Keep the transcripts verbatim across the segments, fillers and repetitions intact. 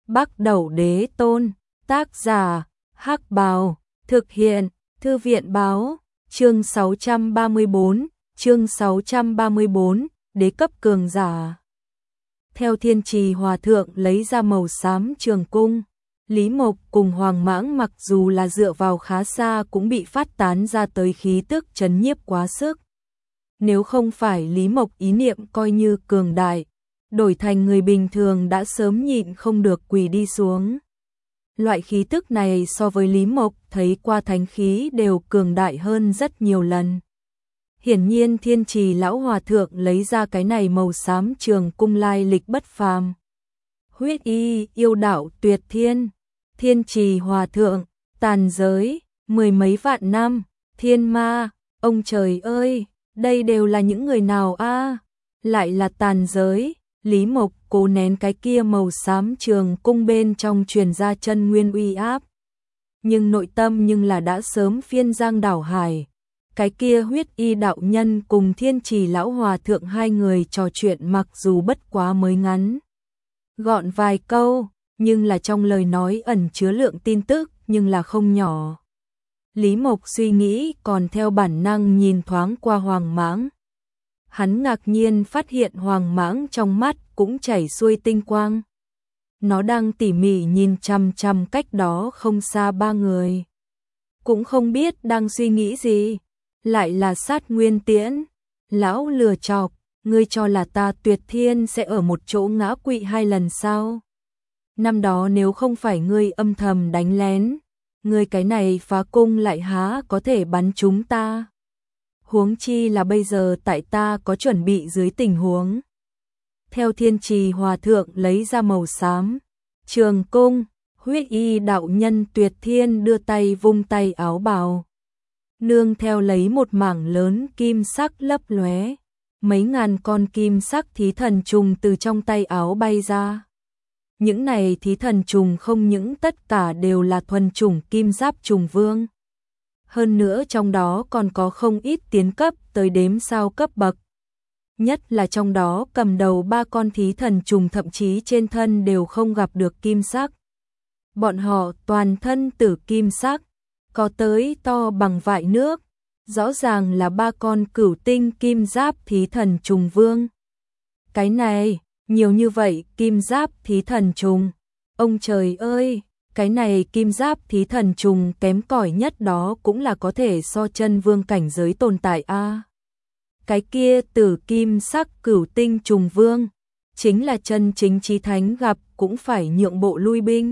Bắc Đẩu Đế Tôn, tác giả, Hắc Bào, thực hiện, Thư viện báo, chương sáu trăm ba mươi bốn, chương sáu trăm ba mươi bốn, đế cấp cường giả. Theo Thiên Trì Hòa Thượng lấy ra màu xám trường cung, Lý Mộc cùng Hoàng Mãng mặc dù là dựa vào khá xa cũng bị phát tán ra tới khí tức chấn nhiếp quá sức. Nếu không phải Lý Mộc ý niệm coi như cường đại, đổi thành người bình thường đã sớm nhịn không được quỳ đi xuống. Loại khí tức này so với Lý Mộc thấy qua thánh khí đều cường đại hơn rất nhiều lần. Hiển nhiên Thiên Trì lão hòa thượng lấy ra cái này màu xám trường cung lai lịch bất phàm. Huyết y yêu đạo tuyệt thiên, Thiên Trì hòa thượng, tàn giới, mười mấy vạn năm, thiên ma, ông trời ơi, đây đều là những người nào a? Lại là tàn giới. Lý Mộc cố nén cái kia màu xám trường cung bên trong truyền ra chân nguyên uy áp. Nhưng nội tâm nhưng là đã sớm phiên giang đảo hải. Cái kia huyết y đạo nhân cùng Thiên Trì lão hòa thượng hai người trò chuyện mặc dù bất quá mới ngắn gọn vài câu, nhưng là trong lời nói ẩn chứa lượng tin tức nhưng là không nhỏ. Lý Mộc suy nghĩ còn theo bản năng nhìn thoáng qua Hoàng Mãng. Hắn ngạc nhiên phát hiện Hoàng Mãng trong mắt cũng chảy xuôi tinh quang. Nó đang tỉ mỉ nhìn chằm chằm cách đó không xa ba người. Cũng không biết đang suy nghĩ gì. Lại là Sát Nguyên Tiễn. Lão lừa chọc, ngươi cho là ta Tuyệt Thiên sẽ ở một chỗ ngã quỵ hai lần sao? Năm đó nếu không phải ngươi âm thầm đánh lén, ngươi cái này phá cung lại há có thể bắn chúng ta? Huống chi là bây giờ tại ta có chuẩn bị dưới tình huống. Theo Thiên Trì hòa thượng lấy ra màu xám trường cung, huyết y đạo nhân Tuyệt Thiên đưa tay vung tay áo bào. Nương theo lấy một mảng lớn kim sắc lấp lóe, mấy ngàn con kim sắc thí thần trùng từ trong tay áo bay ra. Những này thí thần trùng không những tất cả đều là thuần chủng kim giáp trùng vương. Hơn nữa trong đó còn có không ít tiến cấp tới đếm sao cấp bậc. Nhất là trong đó cầm đầu ba con thí thần trùng thậm chí trên thân đều không gặp được kim sắc. Bọn họ toàn thân tử kim sắc, có tới to bằng vại nước, rõ ràng là ba con cửu tinh kim giáp thí thần trùng vương. Cái này, nhiều như vậy kim giáp thí thần trùng, ông trời ơi! Cái này kim giáp thí thần trùng kém cỏi nhất đó cũng là có thể so chân vương cảnh giới tồn tại a. À, cái kia tử kim sắc cửu tinh trùng vương, chính là chân chính chí thánh gặp cũng phải nhượng bộ lui binh.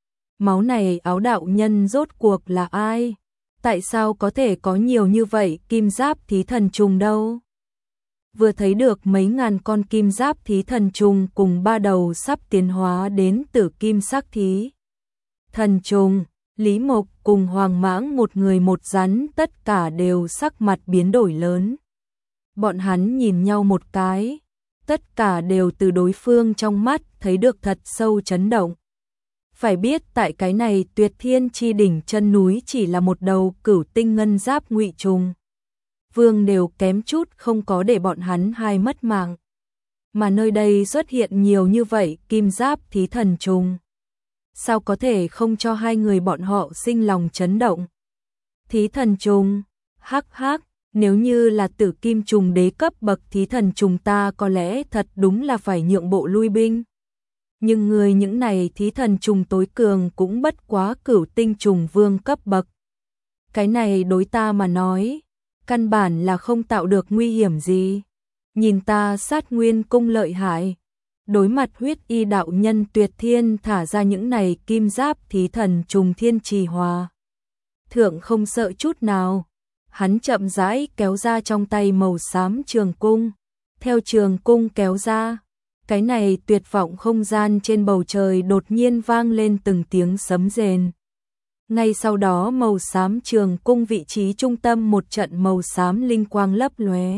Máu này áo đạo nhân rốt cuộc là ai? Tại sao có thể có nhiều như vậy kim giáp thí thần trùng đâu? Vừa thấy được mấy ngàn con kim giáp thí thần trùng cùng ba đầu sắp tiến hóa đến tử kim sắc thí thần trùng, Lý Mộc cùng Hoàng Mãng một người một rắn tất cả đều sắc mặt biến đổi lớn. Bọn hắn nhìn nhau một cái, tất cả đều từ đối phương trong mắt thấy được thật sâu chấn động. Phải biết tại cái này Tuyệt Thiên chi đỉnh chân núi chỉ là một đầu cửu tinh ngân giáp ngụy trùng. Vương đều kém chút không có để bọn hắn hai mất mạng. Mà nơi đây xuất hiện nhiều như vậy kim giáp thí thần trùng. Sao có thể không cho hai người bọn họ sinh lòng chấn động? Thí thần trùng, hắc hắc, nếu như là tử kim trùng đế cấp bậc thí thần trùng ta có lẽ thật đúng là phải nhượng bộ lui binh. Nhưng người những này thí thần trùng tối cường cũng bất quá cửu tinh trùng vương cấp bậc. Cái này đối ta mà nói, căn bản là không tạo được nguy hiểm gì. Nhìn ta Sát Nguyên cung lợi hại. Đối mặt huyết y đạo nhân Tuyệt Thiên thả ra những này kim giáp thí thần trùng Thiên Trì hòa thượng không sợ chút nào. Hắn chậm rãi kéo ra trong tay màu xám trường cung. Theo trường cung kéo ra, cái này tuyệt vọng không gian trên bầu trời đột nhiên vang lên từng tiếng sấm rền. Ngay sau đó màu xám trường cung vị trí trung tâm một trận màu xám linh quang lấp lóe.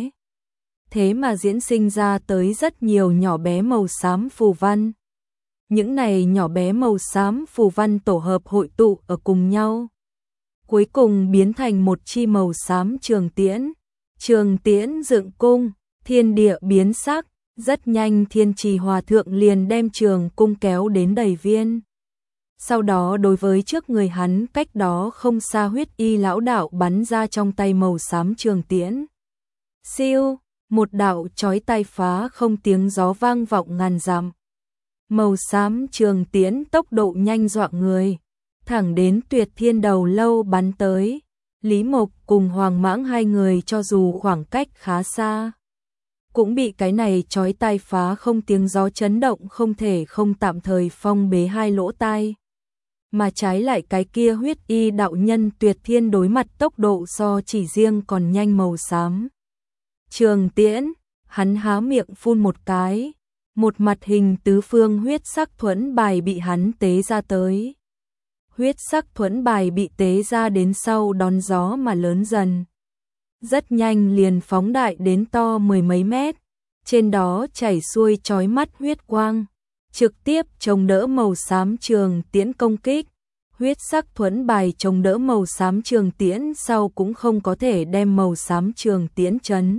Thế mà diễn sinh ra tới rất nhiều nhỏ bé màu xám phù văn. Những này nhỏ bé màu xám phù văn tổ hợp hội tụ ở cùng nhau. Cuối cùng biến thành một chi màu xám trường tiễn. Trường tiễn dựng cung, thiên địa biến sắc, Rất nhanh Thiên Trì Hòa Thượng liền đem trường cung kéo đến đầy viên. Sau đó đối với trước người hắn cách đó không xa huyết y lão đạo bắn ra trong tay màu xám trường tiễn. Siêu, một đạo chói tai phá không tiếng gió vang vọng ngàn dặm. Màu xám trường tiễn tốc độ nhanh dọa người, thẳng đến Tuyệt Thiên đầu lâu bắn tới. Lý Mộc cùng Hoàng Mãng hai người cho dù khoảng cách khá xa, cũng bị cái này chói tai phá không tiếng gió chấn động không thể không tạm thời phong bế hai lỗ tai. Mà trái lại cái kia huyết y đạo nhân Tuyệt Thiên đối mặt tốc độ so chỉ riêng còn nhanh màu xám. Trường tiễn, hắn há miệng phun một cái, một mặt hình tứ phương huyết sắc thuẫn bài bị hắn tế ra tới. Huyết sắc thuẫn bài bị tế ra đến sau đón gió mà lớn dần. Rất nhanh liền phóng đại đến to mười mấy mét, trên đó chảy xuôi chói mắt huyết quang, trực tiếp chống đỡ màu xám trường tiễn công kích. Huyết sắc thuẫn bài chống đỡ màu xám trường tiễn sau cũng không có thể đem màu xám trường tiễn chấn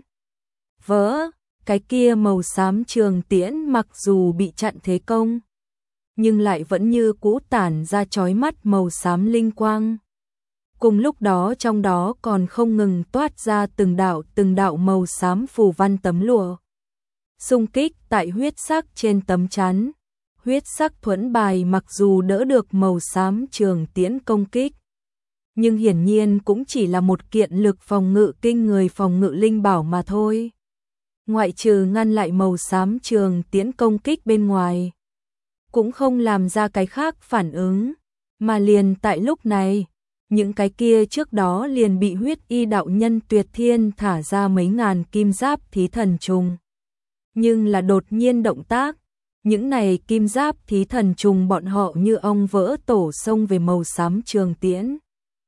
vỡ. Cái kia màu xám trường tiễn mặc dù bị chặn thế công, nhưng lại vẫn như cũ tản ra chói mắt màu xám linh quang. Cùng lúc đó trong đó còn không ngừng toát ra từng đạo từng đạo màu xám phù văn tấm lụa. Xung kích tại huyết sắc trên tấm chắn. Huyết sắc thuẫn bài mặc dù đỡ được màu xám trường tiễn công kích, nhưng hiển nhiên cũng chỉ là một kiện lực phòng ngự kinh người phòng ngự linh bảo mà thôi. Ngoại trừ ngăn lại màu xám trường tiễn công kích bên ngoài, cũng không làm ra cái khác phản ứng, mà liền tại lúc này, những cái kia trước đó liền bị huyết y đạo nhân Tuyệt Thiên thả ra mấy ngàn kim giáp thí thần trùng. Nhưng là đột nhiên động tác, những này kim giáp thí thần trùng bọn họ như ong vỡ tổ xông về màu xám trường tiễn.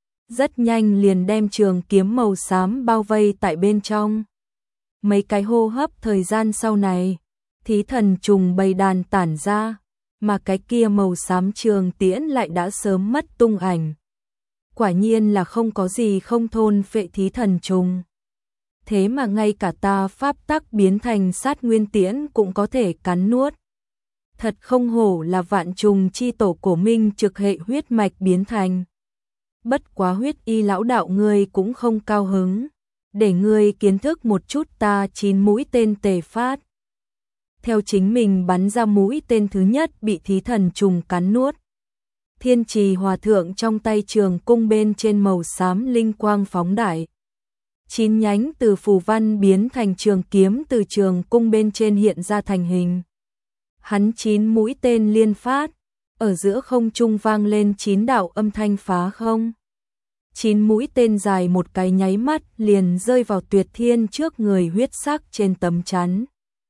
Rất nhanh liền đem trường kiếm màu xám bao vây tại bên trong. Mấy cái hô hấp thời gian sau này, thí thần trùng bầy đàn tản ra, mà cái kia màu xám trường tiễn lại đã sớm mất tung ảnh. Quả nhiên là không có gì không thôn phệ thí thần trùng. Thế mà ngay cả ta pháp tắc biến thành sát nguyên tiễn cũng có thể cắn nuốt. Thật không hổ là vạn trùng chi tổ cổ minh trực hệ huyết mạch biến thành. Bất quá huyết y lão đạo ngươi cũng không cao hứng, để ngươi kiến thức một chút ta chín mũi tên tề phát. Theo chính mình bắn ra mũi tên thứ nhất bị thí thần trùng cắn nuốt. Thiên Trì Hòa Thượng trong tay trường cung bên trên màu xám linh quang phóng đại. Chín nhánh từ phù văn biến thành trường kiếm từ trường cung bên trên hiện ra thành hình. Hắn chín mũi tên liên phát, ở giữa không trung vang lên chín đạo âm thanh phá không. Chín mũi tên dài một cái nháy mắt liền rơi vào Tuyệt Thiên trước người huyết sắc trên tấm chắn.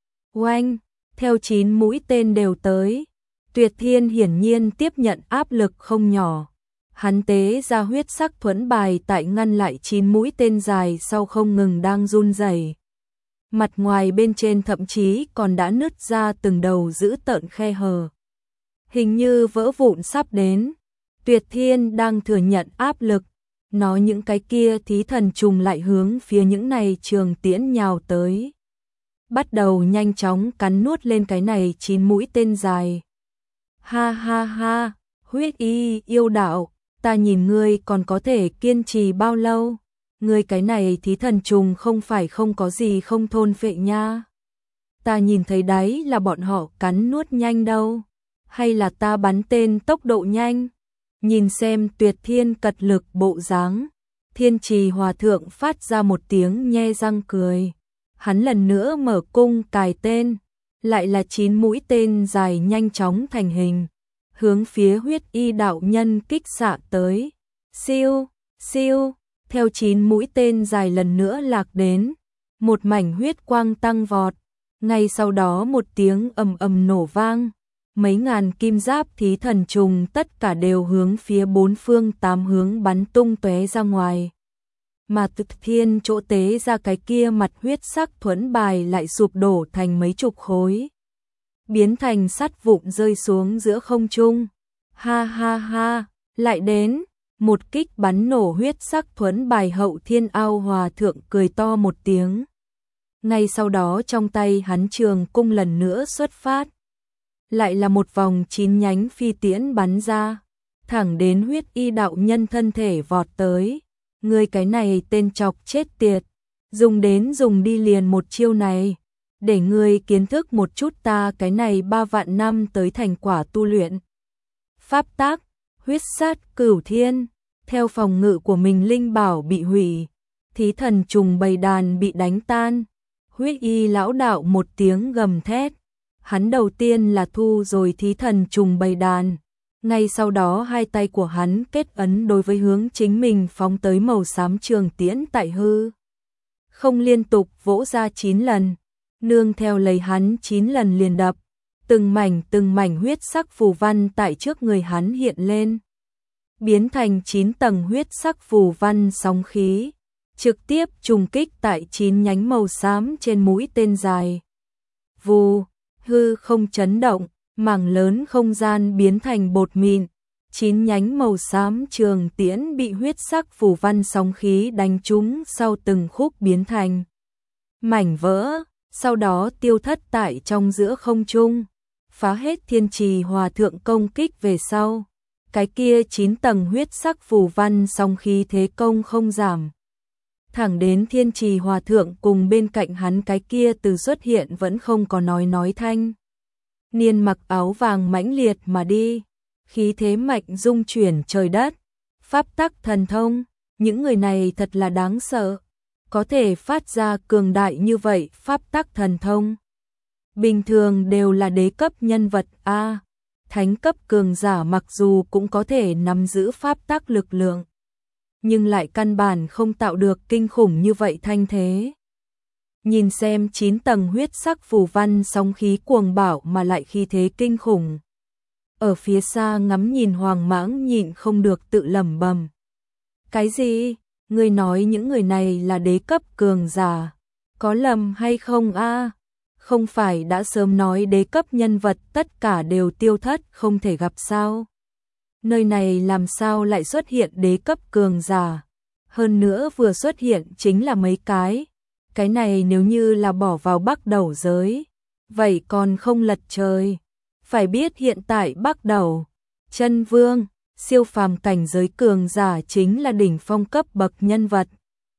Oanh, theo chín mũi tên đều tới, Tuyệt Thiên hiển nhiên tiếp nhận áp lực không nhỏ. Hắn tế ra huyết sắc thuẫn bài tại ngăn lại chín mũi tên dài sau không ngừng đang run rẩy. Mặt ngoài bên trên thậm chí còn đã nứt ra từng đầu dữ tợn khe hở. Hình như vỡ vụn sắp đến. Tuyệt Thiên đang thừa nhận áp lực, nó những cái kia thí thần trùng lại hướng phía những này trường tiễn nhào tới. Bắt đầu nhanh chóng cắn nuốt lên cái này chín mũi tên dài. Ha ha ha, huyết y yêu đạo, ta nhìn ngươi còn có thể kiên trì bao lâu? Ngươi cái này thí thần trùng không phải không có gì không thôn phệ nha. Ta nhìn thấy đấy là bọn họ cắn nuốt nhanh đâu. Hay là ta bắn tên tốc độ nhanh? Nhìn xem Tuyệt Thiên cật lực bộ dáng, Thiên Trì Hòa Thượng phát ra một tiếng nhe răng cười. Hắn lần nữa mở cung cài tên, lại là chín mũi tên dài nhanh chóng thành hình, hướng phía huyết y đạo nhân kích xạ tới. Siêu, siêu, theo chín mũi tên dài lần nữa lạc đến, một mảnh huyết quang tăng vọt, ngay sau đó một tiếng ầm ầm nổ vang, mấy ngàn kim giáp thí thần trùng tất cả đều hướng phía bốn phương tám hướng bắn tung tóe ra ngoài. Mà Tuyệt Thiên chỗ tế ra cái kia mặt huyết sắc thuẫn bài lại sụp đổ thành mấy chục khối, biến thành sắt vụn rơi xuống giữa không trung. Ha ha ha, lại đến, một kích bắn nổ huyết sắc thuẫn bài Hậu Thiên Ao Hòa Thượng cười to một tiếng. Ngay sau đó trong tay hắn trường cung lần nữa xuất phát. Lại là một vòng chín nhánh phi tiễn bắn ra, thẳng đến Huyết Y đạo nhân thân thể vọt tới. Ngươi cái này tên chọc chết tiệt, dùng đến dùng đi liền một chiêu này, để ngươi kiến thức một chút ta cái này ba vạn năm tới thành quả tu luyện. Pháp tác, huyết sát cửu thiên, theo phòng ngự của mình linh bảo bị hủy, thí thần trùng bầy đàn bị đánh tan. Huyết Y lão đạo một tiếng gầm thét, hắn đầu tiên là thu rồi thí thần trùng bầy đàn, ngay sau đó hai tay của hắn kết ấn đối với hướng chính mình phóng tới màu xám trường tiễn tại hư không liên tục vỗ ra chín lần, nương theo lấy hắn chín lần liền đập, từng mảnh từng mảnh huyết sắc phù văn tại trước người hắn hiện lên, biến thành chín tầng huyết sắc phù văn sóng khí, trực tiếp trùng kích tại chín nhánh màu xám trên mũi tên dài. Vù, hư không chấn động, mảng lớn không gian biến thành bột mịn, chín nhánh màu xám trường tiễn bị huyết sắc phù văn sóng khí đánh trúng sau từng khúc biến thành mảnh vỡ, sau đó tiêu thất tại trong giữa không trung, phá hết Thiên Trì Hòa Thượng công kích về sau. Cái kia chín tầng huyết sắc phù văn sóng khí thế công không giảm. Thẳng đến Thiên Trì Hòa Thượng cùng bên cạnh hắn cái kia từ xuất hiện vẫn không có nói nói thanh. Niên mặc áo vàng mãnh liệt mà đi, khí thế mạnh dung chuyển trời đất, pháp tắc thần thông, những người này thật là đáng sợ, có thể phát ra cường đại như vậy pháp tắc thần thông. Bình thường đều là đế cấp nhân vật a, thánh cấp cường giả mặc dù cũng có thể nắm giữ pháp tắc lực lượng, nhưng lại căn bản không tạo được kinh khủng như vậy thanh thế. Nhìn xem chín tầng huyết sắc phù văn sóng khí cuồng bạo mà lại khí thế kinh khủng. Ở phía xa ngắm nhìn Hoàng Mãng nhịn không được tự lẩm bẩm. Cái gì? Ngươi nói những người này là đế cấp cường giả? Có lầm hay không a? Không phải đã sớm nói đế cấp nhân vật tất cả đều tiêu thất không thể gặp sao? Nơi này làm sao lại xuất hiện đế cấp cường giả? Hơn nữa vừa xuất hiện chính là mấy cái. Cái này nếu như là bỏ vào Bắc Đầu giới, vậy còn không lật trời. Phải biết hiện tại Bắc Đầu, Chân Vương, siêu phàm cảnh giới cường giả chính là đỉnh phong cấp bậc nhân vật.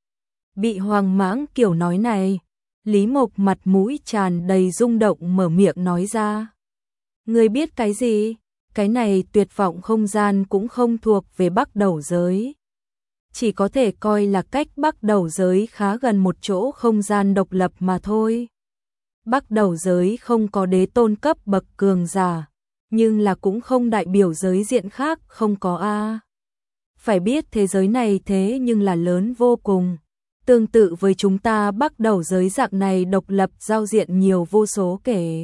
Bị Hoàng Mãng kiểu nói này, Lý Mộc mặt mũi tràn đầy rung động mở miệng nói ra. Ngươi biết cái gì? Cái này tuyệt vọng không gian cũng không thuộc về Bắc Đầu giới. Chỉ có thể coi là cách Bắc Đầu giới khá gần một chỗ không gian độc lập mà thôi. Bắc Đầu giới không có đế tôn cấp bậc cường giả, nhưng là cũng không đại biểu giới diện khác không có a. Phải biết thế giới này thế nhưng là lớn vô cùng, tương tự với chúng ta Bắc Đầu giới dạng này độc lập giao diện nhiều vô số kể.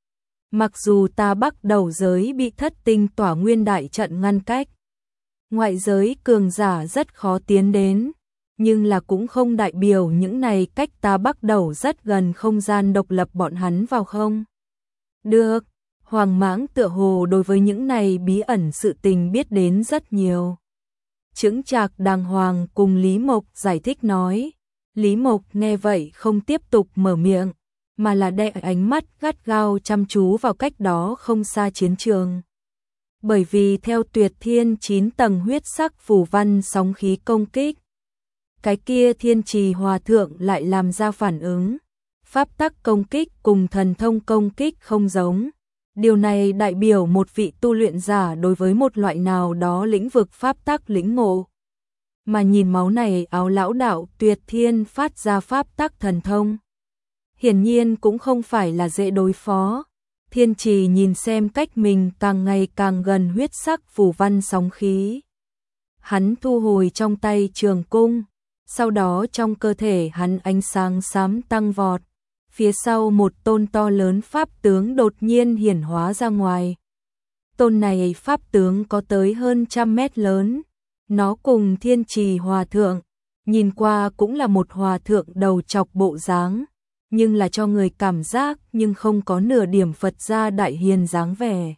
Mặc dù ta Bắc Đầu giới bị thất tinh tỏa nguyên đại trận ngăn cách, ngoại giới cường giả rất khó tiến đến, nhưng là cũng không đại biểu những này cách ta Bắc Đầu rất gần không gian độc lập bọn hắn vào không. Được, Hoàng Mãng tựa hồ đối với những này bí ẩn sự tình biết đến rất nhiều. Chững chạc đàng hoàng cùng Lý Mộc giải thích nói. Lý Mộc nghe vậy không tiếp tục mở miệng, mà là đè ánh mắt gắt gao chăm chú vào cách đó không xa chiến trường. Bởi vì theo Tuyệt Thiên chín tầng huyết sắc phù văn sóng khí công kích, cái kia Thiên Trì Hòa Thượng lại làm ra phản ứng. Pháp tắc công kích cùng thần thông công kích không giống. Điều này đại biểu một vị tu luyện giả đối với một loại nào đó lĩnh vực pháp tắc lĩnh ngộ. Mà nhìn máu này áo lão đạo Tuyệt Thiên phát ra pháp tắc thần thông, hiển nhiên cũng không phải là dễ đối phó. Thiên Trì nhìn xem cách mình càng ngày càng gần huyết sắc phù văn sóng khí. Hắn thu hồi trong tay trường cung, sau đó trong cơ thể hắn ánh sáng xám tăng vọt. Phía sau một tôn to lớn pháp tướng đột nhiên hiển hóa ra ngoài. Tôn này pháp tướng có tới hơn trăm mét lớn. Nó cùng Thiên Trì Hòa Thượng, nhìn qua cũng là một hòa thượng đầu chọc bộ dáng, nhưng là cho người cảm giác nhưng không có nửa điểm Phật gia đại hiền dáng vẻ.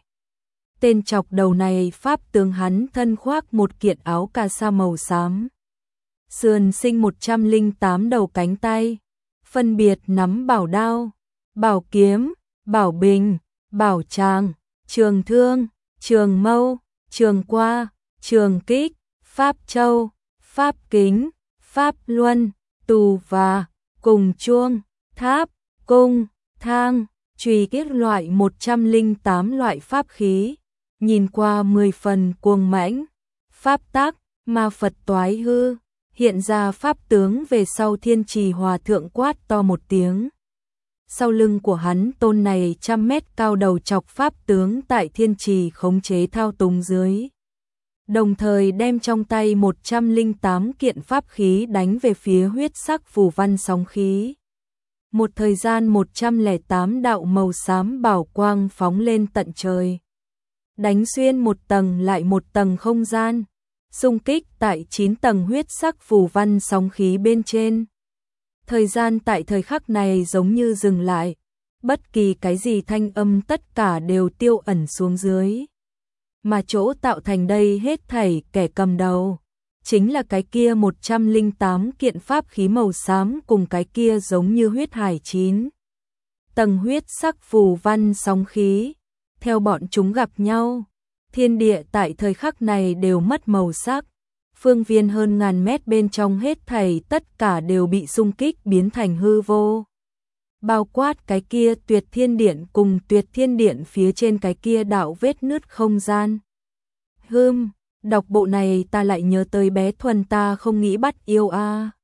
Tên chọc đầu này pháp tướng hắn thân khoác một kiện áo cà sa màu xám. Sườn sinh một trăm lẻ tám đầu cánh tay. phân biệt nắm bảo đao, bảo kiếm, bảo bình, bảo tràng, trường thương, trường mâu, trường qua, trường kích, pháp châu, pháp kính, pháp luân, tù và, cùng chuông, tháp, cung, thang, chùy kiết loại một trăm lẻ tám loại pháp khí, nhìn qua mười phần cuồng mãnh, pháp tác, ma Phật toái hư, hiện ra pháp tướng về sau Thiên Trì Hòa Thượng quát to một tiếng. Sau lưng của hắn tôn này trăm mét cao đầu chọc pháp tướng tại Thiên Trì khống chế thao túng dưới. Đồng thời đem trong tay một trăm lẻ tám kiện pháp khí đánh về phía huyết sắc phù văn sóng khí. Một thời gian một trăm lẻ tám đạo màu xám bảo quang phóng lên tận trời. Đánh xuyên một tầng lại một tầng không gian, xung kích tại chín tầng huyết sắc phù văn sóng khí bên trên. Thời gian tại thời khắc này giống như dừng lại, bất kỳ cái gì thanh âm tất cả đều tiêu ẩn xuống dưới. Mà chỗ tạo thành đây hết thảy kẻ cầm đầu, chính là cái kia một trăm lẻ tám kiện pháp khí màu xám cùng cái kia giống như huyết hải chín tầng huyết sắc phù văn sóng khí. Theo bọn chúng gặp nhau, thiên địa tại thời khắc này đều mất màu sắc. Phương viên hơn ngàn mét bên trong hết thảy tất cả đều bị xung kích biến thành hư vô. Bao quát cái kia tuyệt thiên điện cùng tuyệt thiên điện phía trên cái kia đạo vết nứt không gian. Hừm, đọc bộ này ta lại nhớ tới bé Thuần ta không nghĩ bắt yêu a. À.